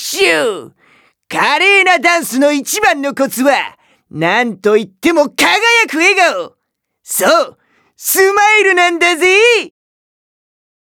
シュー。華麗なダンスの一番のコツは、なんといっても輝く笑顔。そう、スマイルなんだぜ。